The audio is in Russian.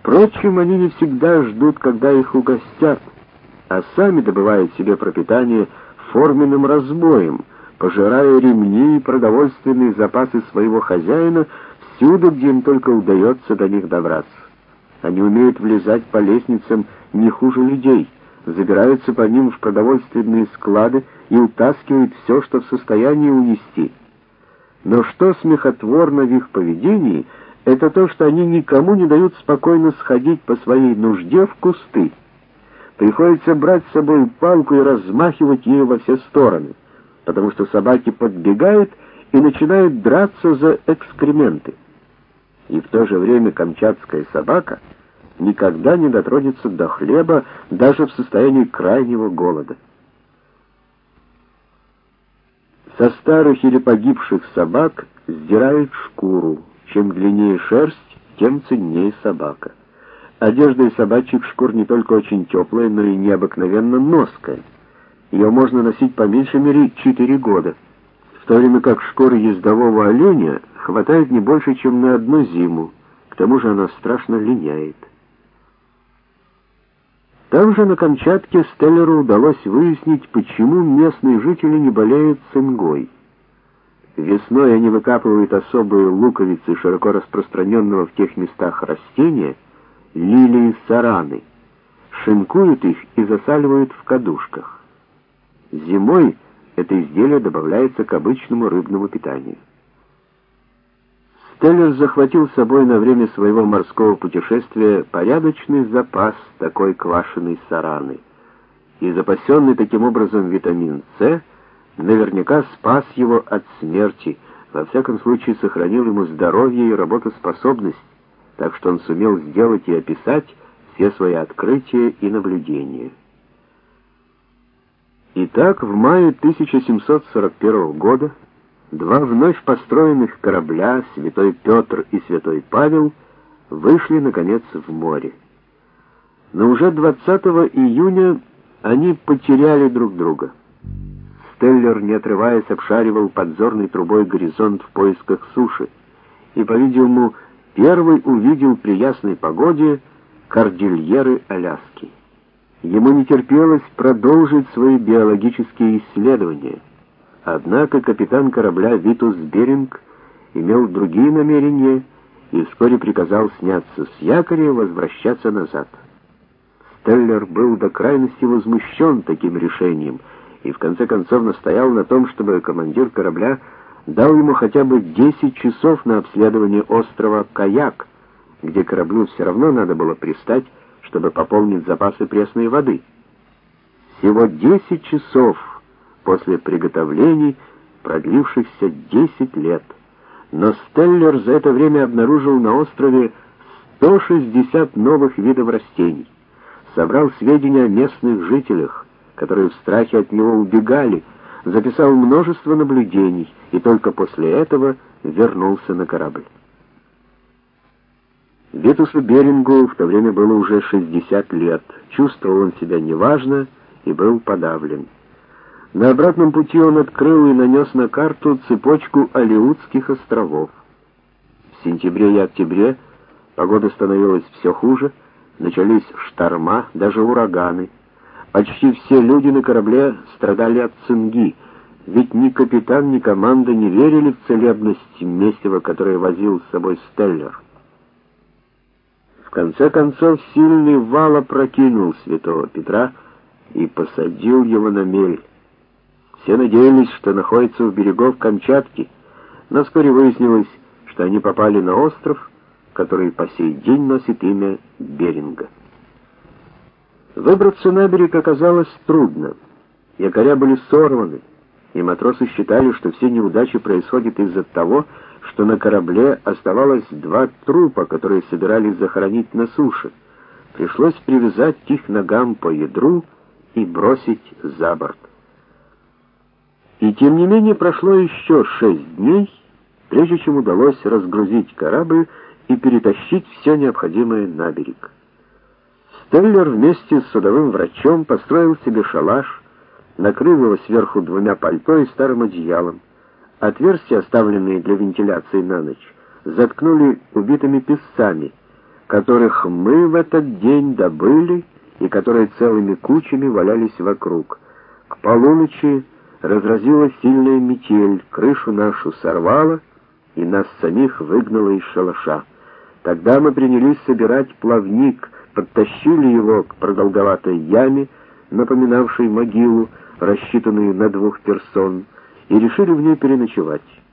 Впрочем, они не всегда ждут, когда их угостят, а сами добывают себе пропитание форменным разбоем, пожирая ремни и продовольственные запасы своего хозяина всюду, где им только удается до них добраться. Они умеют влезать по лестницам не хуже людей, забираются по ним в продовольственные склады и утаскивают все, что в состоянии унести. Но что смехотворно в их поведении, это то, что они никому не дают спокойно сходить по своей нужде в кусты. Приходится брать с собой палку и размахивать ею во все стороны, потому что собаки подбегают и начинают драться за экскременты. И в то же время камчатская собака никогда не дотронется до хлеба даже в состоянии крайнего голода. Со старых или погибших собак сдирают шкуру. Чем длиннее шерсть, тем ценнее собака. Одежда из собачьих шкур не только очень теплая, но и необыкновенно ноская. Ее можно носить по меньшей мере 4 года, в то время как шкуры ездового оленя хватает не больше, чем на одну зиму. К тому же она страшно линяет. Там же на Камчатке Стеллеру удалось выяснить, почему местные жители не болеют цингой. Весной они выкапывают особые луковицы широко распространенного в тех местах растения лилии сараны, шинкуют их и засаливают в кадушках. Зимой это изделие добавляется к обычному рыбному питанию. Стеллер захватил с собой на время своего морского путешествия порядочный запас такой квашеной сараны, и запасенный таким образом витамин С наверняка спас его от смерти, во всяком случае сохранил ему здоровье и работоспособность, так что он сумел сделать и описать все свои открытия и наблюдения. Итак, в мае 1741 года два вновь построенных корабля, Святой Петр и Святой Павел, вышли, наконец, в море. Но уже 20 июня они потеряли друг друга. Стеллер, не отрываясь, обшаривал подзорной трубой горизонт в поисках суши и, по-видимому, первый увидел при ясной погоде кордильеры Аляски. Ему не терпелось продолжить свои биологические исследования. Однако капитан корабля Витус Беринг имел другие намерения и вскоре приказал сняться с якоря и возвращаться назад. Стеллер был до крайности возмущен таким решением и в конце концов настоял на том, чтобы командир корабля дал ему хотя бы 10 часов на обследование острова Каяк, где кораблю все равно надо было пристать, чтобы пополнить запасы пресной воды. Всего 10 часов после приготовлений, продлившихся 10 лет. Но Стеллер за это время обнаружил на острове 160 новых видов растений, собрал сведения о местных жителях, которые в страхе от него убегали, записал множество наблюдений и только после этого вернулся на корабль. Витусу Берингу в то время было уже 60 лет. Чувствовал он себя неважно и был подавлен. На обратном пути он открыл и нанес на карту цепочку Алеутских островов. В сентябре и октябре погода становилась все хуже, начались шторма, даже ураганы. Почти все люди на корабле страдали от цинги, ведь ни капитан, ни команда не верили в целебность месива, которое возил с собой Стеллер. В конце концов, сильный вал опрокинул Святого Петра и посадил его на мель. Все надеялись, что находятся у берегов Камчатки, но вскоре выяснилось, что они попали на остров, который по сей день носит имя Беринга. Выбраться на берег оказалось трудно. Якоря были сорваны, и матросы считали, что все неудачи происходят из-за того, что на корабле оставалось 2 трупа, которые собирались захоронить на суше. Пришлось привязать их ногам по ядру и бросить за борт. И тем не менее прошло еще 6 дней, прежде чем удалось разгрузить корабль и перетащить все необходимое на берег. Стеллер вместе с судовым врачом построил себе шалаш, накрыл его сверху 2 пальто и старым одеялом. Отверстия, оставленные для вентиляции на ночь, заткнули убитыми песцами, которых мы в этот день добыли и которые целыми кучами валялись вокруг. К полуночи разразилась сильная метель, крышу нашу сорвало и нас самих выгнало из шалаша. Тогда мы принялись собирать плавник, подтащили его к продолговатой яме, напоминавшей могилу, рассчитанную на 2 персон, и решили в ней переночевать.